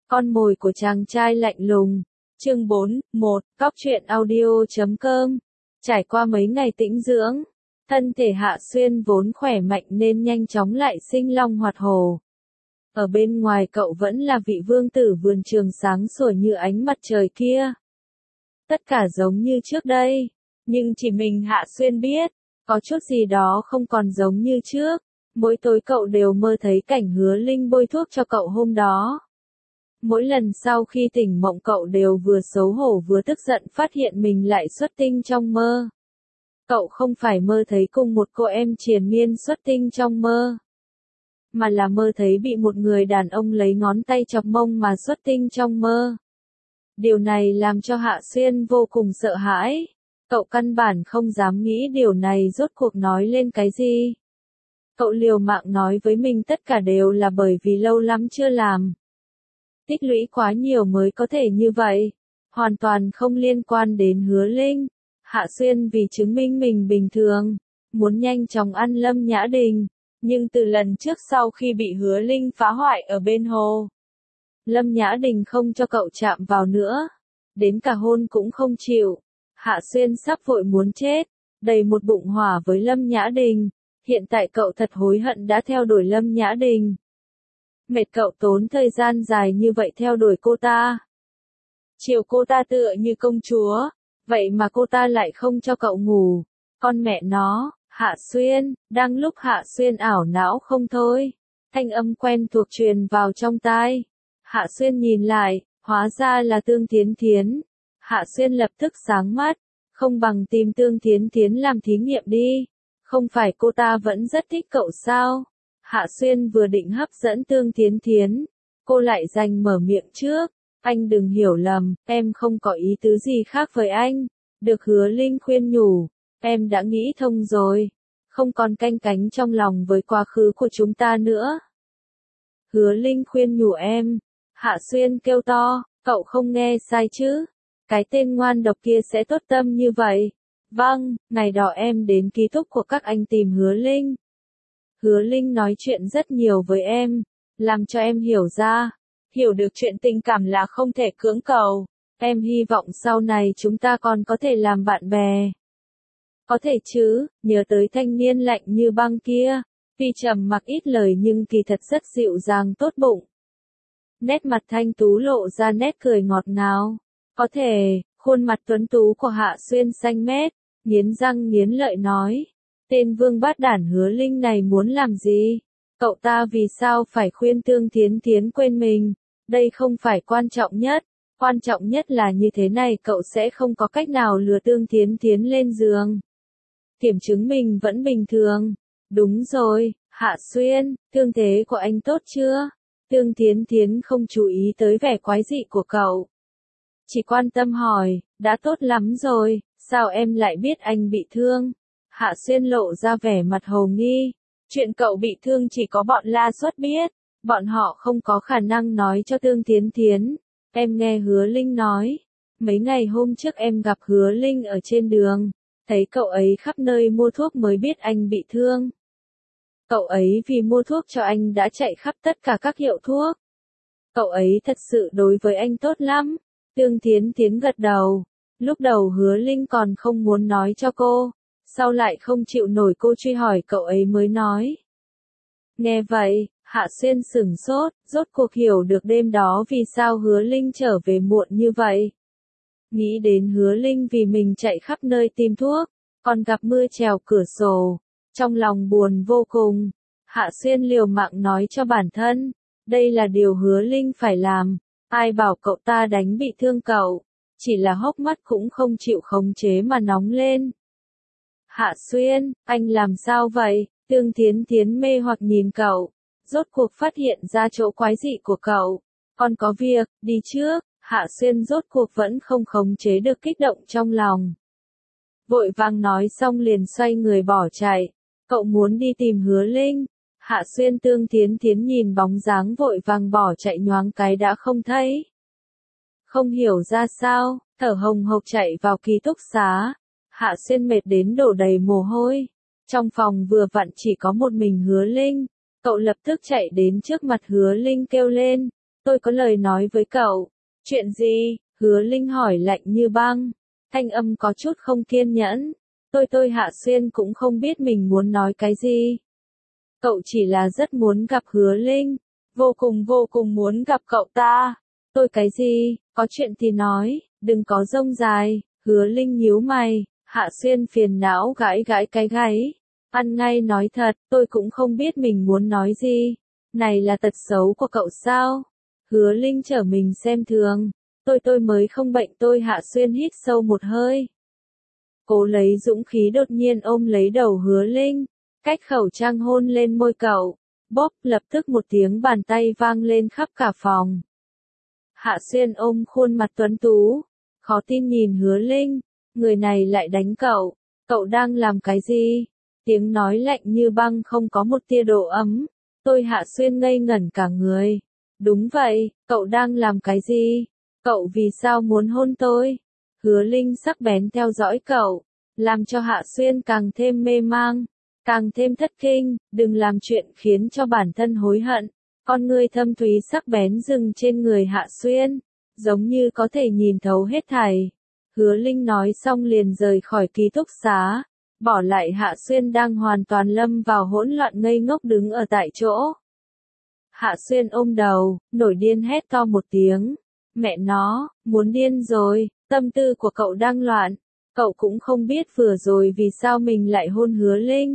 Con mồi của chàng trai lạnh lùng. Chương 4, 1, Góc truyện audio.com. Trải qua mấy ngày tĩnh dưỡng, thân thể Hạ Xuyên vốn khỏe mạnh nên nhanh chóng lại sinh long hoạt hổ. Ở bên ngoài cậu vẫn là vị vương tử vườn trường sáng sủa như ánh mặt trời kia. Tất cả giống như trước đây, nhưng chỉ mình Hạ Xuyên biết, có chút gì đó không còn giống như trước. Mỗi tối cậu đều mơ thấy cảnh Hứa Linh bôi thuốc cho cậu hôm đó. Mỗi lần sau khi tỉnh mộng cậu đều vừa xấu hổ vừa tức giận phát hiện mình lại xuất tinh trong mơ. Cậu không phải mơ thấy cùng một cô em triền miên xuất tinh trong mơ, mà là mơ thấy bị một người đàn ông lấy ngón tay chọc mông mà xuất tinh trong mơ. Điều này làm cho Hạ Xuyên vô cùng sợ hãi. Cậu căn bản không dám nghĩ điều này rốt cuộc nói lên cái gì. Cậu liều mạng nói với mình tất cả đều là bởi vì lâu lắm chưa làm. Tích lũy quá nhiều mới có thể như vậy. Hoàn toàn không liên quan đến Hứa Linh. Hạ Xuyên vì chứng minh mình bình thường, muốn nhanh chóng ăn Lâm Nhã Đình. Nhưng từ lần trước sau khi bị Hứa Linh phá hoại ở bên hồ, Lâm Nhã Đình không cho cậu chạm vào nữa. Đến cả hôn cũng không chịu. Hạ Xuyên sắp vội muốn chết, đầy một bụng hỏa với Lâm Nhã Đình. Hiện tại cậu thật hối hận đã theo đuổi Lâm Nhã Đình. Mệt cậu tốn thời gian dài như vậy theo đuổi cô ta. Chiều cô ta tựa như công chúa, vậy mà cô ta lại không cho cậu ngủ. Con mẹ nó, Hạ Xuyên, đang lúc Hạ Xuyên ảo não không thôi. Thanh âm quen thuộc truyền vào trong tai. Hạ Xuyên nhìn lại, hóa ra là Tương Thiến Thiến. Hạ Xuyên lập tức sáng mắt, không bằng tìm Tương Thiến Thiến làm thí nghiệm đi. Không phải cô ta vẫn rất thích cậu sao? Hạ Xuyên vừa định hấp dẫn Tương Thiến Thiến, cô lại giành mở miệng trước. Anh đừng hiểu lầm, em không có ý tứ gì khác với anh. Được Hứa Linh khuyên nhủ, em đã nghĩ thông rồi. Không còn canh cánh trong lòng với quá khứ của chúng ta nữa. Hứa Linh khuyên nhủ em. Hạ Xuyên kêu to, cậu không nghe sai chứ? Cái tên ngoan độc kia sẽ tốt tâm như vậy. Vâng, ngày đó em đến ký túc của các anh tìm Hứa Linh. Hứa Linh nói chuyện rất nhiều với em, làm cho em hiểu được chuyện tình cảm là không thể cưỡng cầu. Em hy vọng sau này chúng ta còn có thể làm bạn bè. Có thể chứ, nhớ tới thanh niên lạnh như băng kia, tuy trầm mặc ít lời nhưng kỳ thật rất dịu dàng tốt bụng. Nét mặt thanh tú lộ ra nét cười ngọt ngào. Có thể, khuôn mặt tuấn tú của Hạ Xuyên xanh mét, nghiến răng nghiến lợi nói. Tên vương bát đản Hứa Linh này muốn làm gì? Cậu ta vì sao phải khuyên Tương Thiến Thiến quên mình? Đây không phải quan trọng nhất. Quan trọng nhất là như thế này cậu sẽ không có cách nào lừa Tương Thiến Thiến lên giường. Kiểm chứng mình vẫn bình thường. Đúng rồi, Hạ Xuyên, thương thế của anh tốt chưa? Tương Thiến Thiến không chú ý tới vẻ quái dị của cậu. Chỉ quan tâm hỏi, đã tốt lắm rồi, sao em lại biết anh bị thương? Hạ Xuyên lộ ra vẻ mặt hồ nghi. Chuyện cậu bị thương chỉ có bọn La Xuất biết. Bọn họ không có khả năng nói cho Tương Thiến Thiến. Em nghe Hứa Linh nói. Mấy ngày hôm trước em gặp Hứa Linh ở trên đường. Thấy cậu ấy khắp nơi mua thuốc mới biết anh bị thương. Cậu ấy vì mua thuốc cho anh đã chạy khắp tất cả các hiệu thuốc. Cậu ấy thật sự đối với anh tốt lắm. Tương Thiến Thiến gật đầu. Lúc đầu Hứa Linh còn không muốn nói cho cô. Sau lại không chịu nổi cô truy hỏi cậu ấy mới nói. Nghe vậy, Hạ Xuyên sửng sốt, rốt cuộc hiểu được đêm đó vì sao Hứa Linh trở về muộn như vậy. Nghĩ đến Hứa Linh vì mình chạy khắp nơi tìm thuốc, còn gặp mưa trèo cửa sổ. Trong lòng buồn vô cùng, Hạ Xuyên liều mạng nói cho bản thân, đây là điều Hứa Linh phải làm. Ai bảo cậu ta đánh bị thương cậu, chỉ là hốc mắt cũng không chịu khống chế mà nóng lên. Hạ Xuyên, anh làm sao vậy? Tương Thiến Thiến mê hoặc nhìn cậu, rốt cuộc phát hiện ra chỗ quái dị của cậu. Con có việc, đi trước. Hạ Xuyên rốt cuộc vẫn không khống chế được kích động trong lòng. Vội vàng nói xong liền xoay người bỏ chạy. Cậu muốn đi tìm Hứa Linh. Hạ Xuyên Tương Thiến Thiến nhìn bóng dáng vội vàng bỏ chạy nhoáng cái đã không thấy. Không hiểu ra sao, thở hồng hộc chạy vào ký túc xá. Hạ Xuyên mệt đến đổ đầy mồ hôi. Trong phòng vừa vặn chỉ có một mình Hứa Linh. Cậu lập tức chạy đến trước mặt Hứa Linh kêu lên. tôi có lời nói với cậu. Chuyện gì? Hứa Linh hỏi lạnh như băng. Thanh âm có chút không kiên nhẫn. Tôi Hạ Xuyên cũng không biết mình muốn nói cái gì. Cậu chỉ là rất muốn gặp Hứa Linh. Vô cùng muốn gặp cậu ta. Tôi cái gì? Có chuyện thì nói, đừng có rông dài. Hứa Linh nhíu mày. Hạ Xuyên phiền não gãi gãi cái gáy. Ăn ngay nói thật, tôi cũng không biết mình muốn nói gì. Này là tật xấu của cậu sao? Hứa Linh trở mình xem thường. Tôi mới không bệnh. Tôi Hạ Xuyên hít sâu một hơi. Cố lấy dũng khí đột nhiên ôm lấy đầu Hứa Linh. Cách khẩu trang hôn lên môi cậu. Bóp, lập tức một tiếng bàn tay vang lên khắp cả phòng. Hạ Xuyên ôm khuôn mặt tuấn tú. Khó tin nhìn Hứa Linh. Người này lại đánh cậu. Cậu đang làm cái gì? Tiếng nói lạnh như băng không có một tia độ ấm. Tôi Hạ Xuyên ngây ngẩn cả người. Đúng vậy, cậu đang làm cái gì? Cậu vì sao muốn hôn tôi? Hứa Linh sắc bén theo dõi cậu. Làm cho Hạ Xuyên càng thêm mê mang. Càng thêm thất kinh. Đừng làm chuyện khiến cho bản thân hối hận. Con ngươi thâm thúy sắc bén dừng trên người Hạ Xuyên. Giống như có thể nhìn thấu hết thảy. Hứa Linh nói xong liền rời khỏi ký túc xá. Bỏ lại Hạ Xuyên đang hoàn toàn lâm vào hỗn loạn ngây ngốc đứng ở tại chỗ. Hạ Xuyên ôm đầu, nổi điên hét to một tiếng. Mẹ nó, muốn điên rồi, tâm tư của cậu đang loạn. Cậu cũng không biết vừa rồi vì sao mình lại hôn Hứa Linh.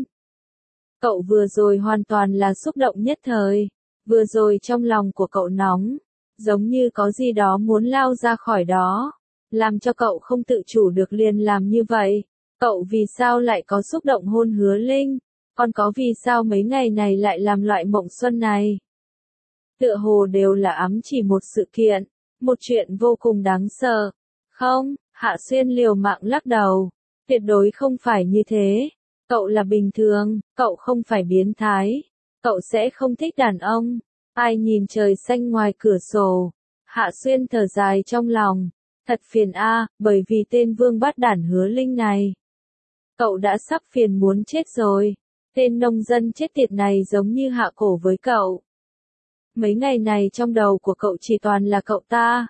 Cậu vừa rồi hoàn toàn là xúc động nhất thời. Vừa rồi trong lòng của cậu nóng. Giống như có gì đó muốn lao ra khỏi đó. Làm cho cậu không tự chủ được liền làm như vậy. Cậu vì sao lại có xúc động hôn Hứa Linh? Còn có vì sao mấy ngày này lại làm loại mộng xuân này? Tựa hồ đều là ám chỉ một sự kiện, một chuyện vô cùng đáng sợ. Không, Hạ Xuyên liều mạng lắc đầu. Tuyệt đối không phải như thế. Cậu là bình thường, cậu không phải biến thái. Cậu sẽ không thích đàn ông. Ai nhìn trời xanh ngoài cửa sổ. Hạ Xuyên thở dài trong lòng. Thật phiền a, bởi vì tên vương bát đản Hứa Linh này. Cậu đã sắp phiền muốn chết rồi. Tên nông dân chết tiệt này giống như hạ cổ với cậu. Mấy ngày này trong đầu của cậu chỉ toàn là cậu ta.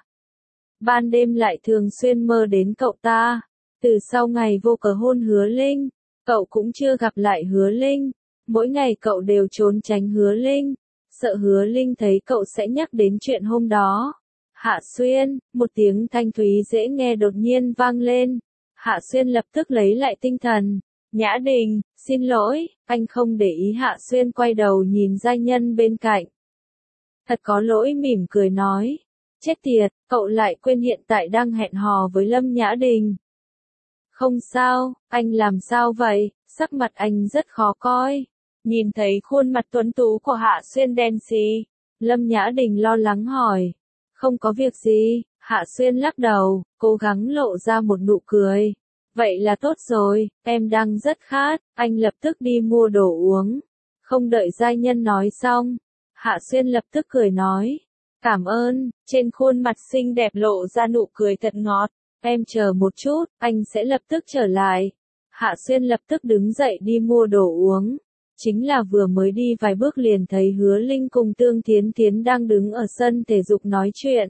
Ban đêm lại thường xuyên mơ đến cậu ta. Từ sau ngày vô cớ hôn Hứa Linh, cậu cũng chưa gặp lại Hứa Linh. Mỗi ngày cậu đều trốn tránh Hứa Linh. Sợ Hứa Linh thấy cậu sẽ nhắc đến chuyện hôm đó. Hạ Xuyên, một tiếng thanh thúy dễ nghe đột nhiên vang lên. Hạ Xuyên lập tức lấy lại tinh thần. Nhã Đình, xin lỗi, anh không để ý. Hạ Xuyên quay đầu nhìn giai nhân bên cạnh. Thật có lỗi mỉm cười nói. Chết tiệt, cậu lại quên hiện tại đang hẹn hò với Lâm Nhã Đình. Không sao, anh làm sao vậy, sắc mặt anh rất khó coi. Nhìn thấy khuôn mặt tuấn tú của Hạ Xuyên đen xì. Lâm Nhã Đình lo lắng hỏi. Không có việc gì, Hạ Xuyên lắc đầu, cố gắng lộ ra một nụ cười. Vậy là tốt rồi, em đang rất khát, anh lập tức đi mua đồ uống. Không đợi giai nhân nói xong, Hạ Xuyên lập tức cười nói. Cảm ơn, trên khuôn mặt xinh đẹp lộ ra nụ cười thật ngọt. Em chờ một chút, anh sẽ lập tức trở lại. Hạ Xuyên lập tức đứng dậy đi mua đồ uống. Chính là vừa mới đi vài bước liền thấy Hứa Linh cùng Tương Thiến Thiến đang đứng ở sân thể dục nói chuyện.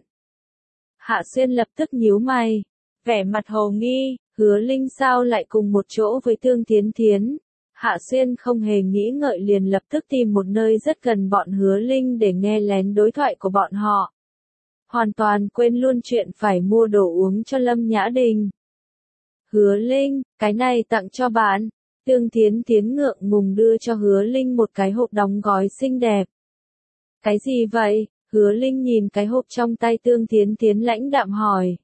Hạ Xuyên lập tức nhíu mày, vẻ mặt hồ nghi, Hứa Linh sao lại cùng một chỗ với Tương Thiến Thiến. Hạ Xuyên không hề nghĩ ngợi liền lập tức tìm một nơi rất gần bọn Hứa Linh để nghe lén đối thoại của bọn họ. Hoàn toàn quên luôn chuyện phải mua đồ uống cho Lâm Nhã Đình. Hứa Linh, cái này tặng cho bạn. Tương Thiến Thiến ngượng ngùng đưa cho Hứa Linh một cái hộp đóng gói xinh đẹp. Cái gì vậy? Hứa Linh nhìn cái hộp trong tay Tương Thiến Thiến lãnh đạm hỏi.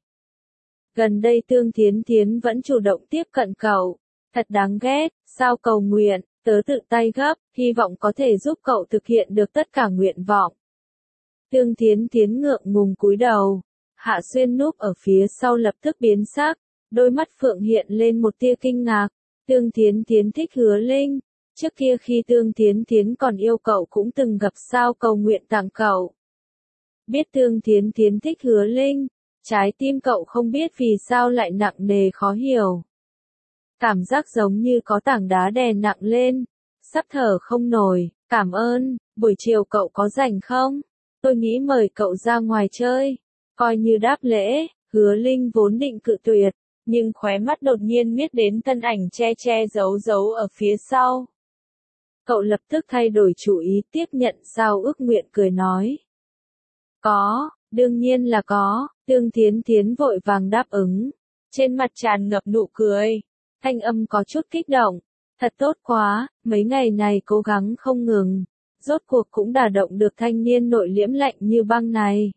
Gần đây Tương Thiến Thiến vẫn chủ động tiếp cận cậu. Thật đáng ghét, sao cầu nguyện, tớ tự tay gấp, hy vọng có thể giúp cậu thực hiện được tất cả nguyện vọng. Tương Thiến Thiến ngượng ngùng cúi đầu. Hạ Xuyên núp ở phía sau lập tức biến sắc, đôi mắt phượng hiện lên một tia kinh ngạc. Tương Thiến Thiến thích Hứa Linh. Trước kia khi Tương Thiến Thiến còn yêu cậu cũng từng gặp sao cầu nguyện tặng cậu. Biết Tương Thiến Thiến thích Hứa Linh, trái tim cậu không biết vì sao lại nặng nề khó hiểu. Cảm giác giống như có tảng đá đè nặng lên, sắp thở không nổi. Cảm ơn, buổi chiều cậu có rảnh không? Tôi nghĩ mời cậu ra ngoài chơi, coi như đáp lễ. Hứa Linh vốn định cự tuyệt, nhưng khóe mắt đột nhiên miết đến thân ảnh che che giấu giấu ở phía sau. Cậu lập tức thay đổi chủ ý tiếp nhận sao ước nguyện cười nói. Có, đương nhiên là có, Tương Thiến Thiến vội vàng đáp ứng. Trên mặt tràn ngập nụ cười, thanh âm có chút kích động. Thật tốt quá, mấy ngày này cố gắng không ngừng, rốt cuộc cũng đả động được thanh niên nội liễm lạnh như băng này.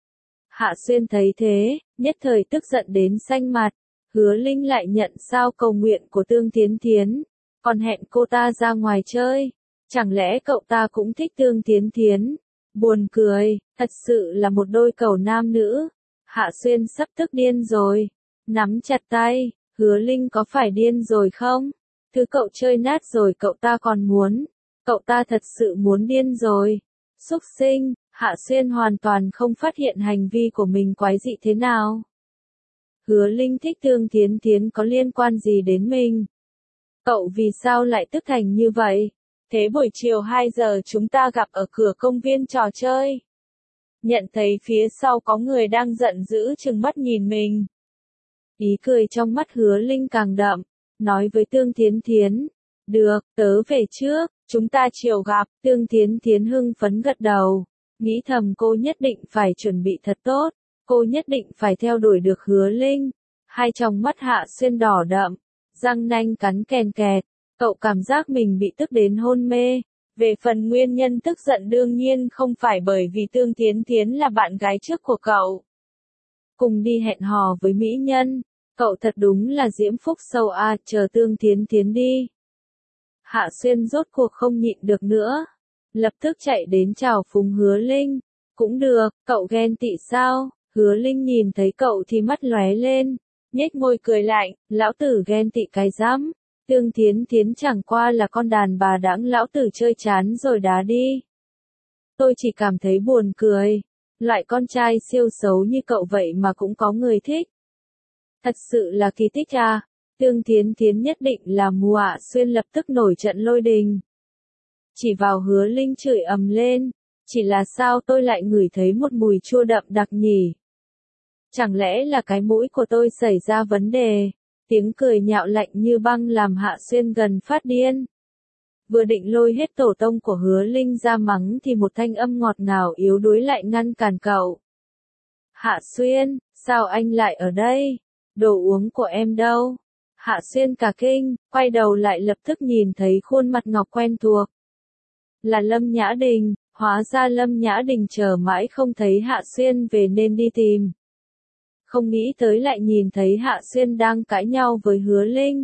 Hạ Xuyên thấy thế, nhất thời tức giận đến xanh mặt. Hứa Linh lại nhận sao cầu nguyện của Tương Thiến Thiến, còn hẹn cô ta ra ngoài chơi. Chẳng lẽ cậu ta cũng thích Tương Thiến Thiến? Buồn cười, thật sự là một đôi cầu nam nữ. Hạ Xuyên sắp tức điên rồi. Nắm chặt tay, Hứa Linh có phải điên rồi không? Thứ cậu chơi nát rồi cậu ta còn muốn. Cậu ta thật sự muốn điên rồi. Súc sinh, Hạ Xuyên hoàn toàn không phát hiện hành vi của mình quái dị thế nào. Hứa Linh thích Tương Thiến Thiến có liên quan gì đến mình? Cậu vì sao lại tức thành như vậy? Thế buổi chiều 2 giờ chúng ta gặp ở cửa công viên trò chơi. Nhận thấy phía sau có người đang giận dữ trừng mắt nhìn mình. Ý cười trong mắt Hứa Linh càng đậm, nói với Tương Thiến Thiến. Được, tớ về trước, chúng ta chiều gặp. Tương Thiến Thiến hưng phấn gật đầu, nghĩ thầm cô nhất định phải chuẩn bị thật tốt, cô nhất định phải theo đuổi được Hứa Linh. Hai tròng mắt Hạ Xuyên đỏ đậm, răng nanh cắn kèn kẹt, cậu cảm giác mình bị tức đến hôn mê. Về phần nguyên nhân tức giận đương nhiên không phải bởi vì Tương Thiến Thiến là bạn gái trước của cậu. Cùng đi hẹn hò với mỹ nhân, cậu thật đúng là diễm phúc sâu a, chờ Tương Thiến Thiến đi. Hạ Xuyên rốt cuộc không nhịn được nữa, lập tức chạy đến chào phúng Hứa Linh. Cũng được, cậu ghen tị sao? Hứa Linh nhìn thấy cậu thì mắt lóe lên, nhếch môi cười lạnh, lão tử ghen tị cái rắm. Tương Thiến Thiến chẳng qua là con đàn bà đãng lão tử chơi chán rồi đá đi. Tôi chỉ cảm thấy buồn cười, loại con trai siêu xấu như cậu vậy mà cũng có người thích. Thật sự là kỳ tích à. Tương Thiến Thiến nhất định là mù ạ. Xuyên lập tức nổi trận lôi đình. Chỉ vào Hứa Linh chửi ầm lên, chỉ là sao tôi lại ngửi thấy một mùi chua đậm đặc nhỉ? Chẳng lẽ là cái mũi của tôi xảy ra vấn đề? Tiếng cười nhạo lạnh như băng làm Hạ Xuyên gần phát điên. Vừa định lôi hết tổ tông của Hứa Linh ra mắng thì một thanh âm ngọt ngào yếu đuối lại ngăn cản cậu. Hạ Xuyên, sao anh lại ở đây? Đồ uống của em đâu? Hạ Xuyên cả kinh, quay đầu lại lập tức nhìn thấy khuôn mặt ngọc quen thuộc. Là Lâm Nhã Đình, hóa ra Lâm Nhã Đình chờ mãi không thấy Hạ Xuyên về nên đi tìm. Không nghĩ tới lại nhìn thấy Hạ Xuyên đang cãi nhau với Hứa Linh.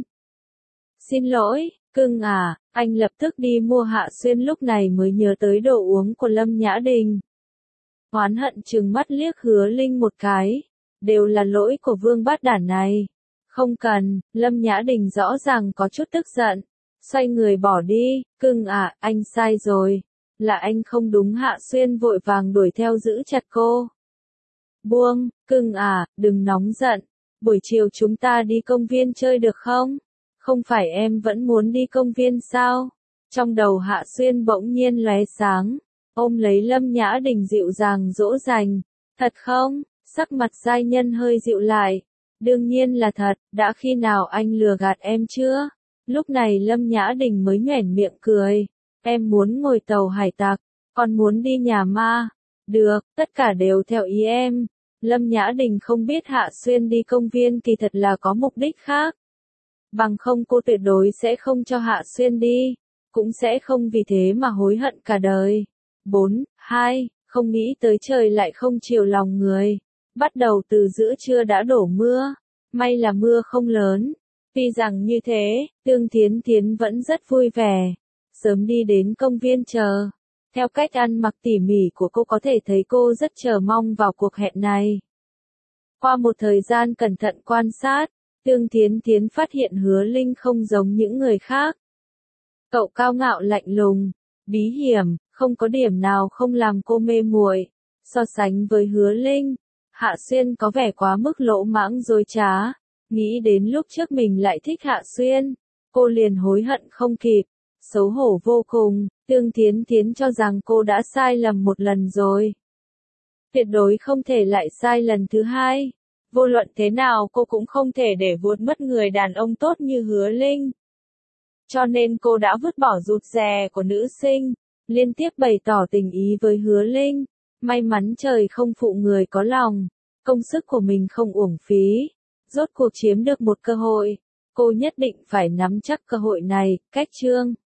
Xin lỗi, cưng à, anh lập tức đi mua. Hạ Xuyên lúc này mới nhớ tới đồ uống của Lâm Nhã Đình. Oán hận trừng mắt liếc Hứa Linh một cái, đều là lỗi của vương bát đản này. Không cần, Lâm Nhã Đình rõ ràng có chút tức giận, xoay người bỏ đi. Cưng à, anh sai rồi, là anh không đúng. Hạ Xuyên vội vàng đuổi theo giữ chặt cô. Buông, cưng à, đừng nóng giận, buổi chiều chúng ta đi công viên chơi được không? Không phải em vẫn muốn đi công viên sao? Trong đầu Hạ Xuyên bỗng nhiên lóe sáng, ôm lấy Lâm Nhã Đình dịu dàng dỗ dành. Thật không? Sắc mặt giai nhân hơi dịu lại. Đương nhiên là thật, đã khi nào anh lừa gạt em chưa? Lúc này Lâm Nhã Đình mới nhoẻn miệng cười. Em muốn ngồi tàu hải tặc, còn muốn đi nhà ma. Được, tất cả đều theo ý em. Lâm Nhã Đình không biết Hạ Xuyên đi công viên kỳ thật là có mục đích khác. Bằng không cô tuyệt đối sẽ không cho Hạ Xuyên đi, cũng sẽ không vì thế mà hối hận cả đời. 4, 2, không nghĩ tới trời lại không chiều lòng người. Bắt đầu từ giữa trưa đã đổ mưa, may là mưa không lớn. Tuy rằng như thế, Tương Thiến Thiến vẫn rất vui vẻ, sớm đi đến công viên chờ. Theo cách ăn mặc tỉ mỉ của cô có thể thấy cô rất chờ mong vào cuộc hẹn này. Qua một thời gian cẩn thận quan sát, Tương Thiến Thiến phát hiện Hứa Linh không giống những người khác. Cậu cao ngạo lạnh lùng, bí hiểm, không có điểm nào không làm cô mê muội. So sánh với Hứa Linh, Hạ Xuyên có vẻ quá mức lỗ mãng dối trá. Nghĩ đến lúc trước mình lại thích Hạ Xuyên, cô liền hối hận không kịp, xấu hổ vô cùng. Tương Thiến Thiến cho rằng cô đã sai lầm một lần rồi. Tuyệt đối không thể lại sai lần thứ hai. Vô luận thế nào cô cũng không thể để vuốt mất người đàn ông tốt như Hứa Linh. Cho nên cô đã vứt bỏ rụt rè của nữ sinh, liên tiếp bày tỏ tình ý với Hứa Linh. May mắn trời không phụ người có lòng, công sức của mình không uổng phí. Rốt cuộc chiếm được một cơ hội, cô nhất định phải nắm chắc cơ hội này. Cách chương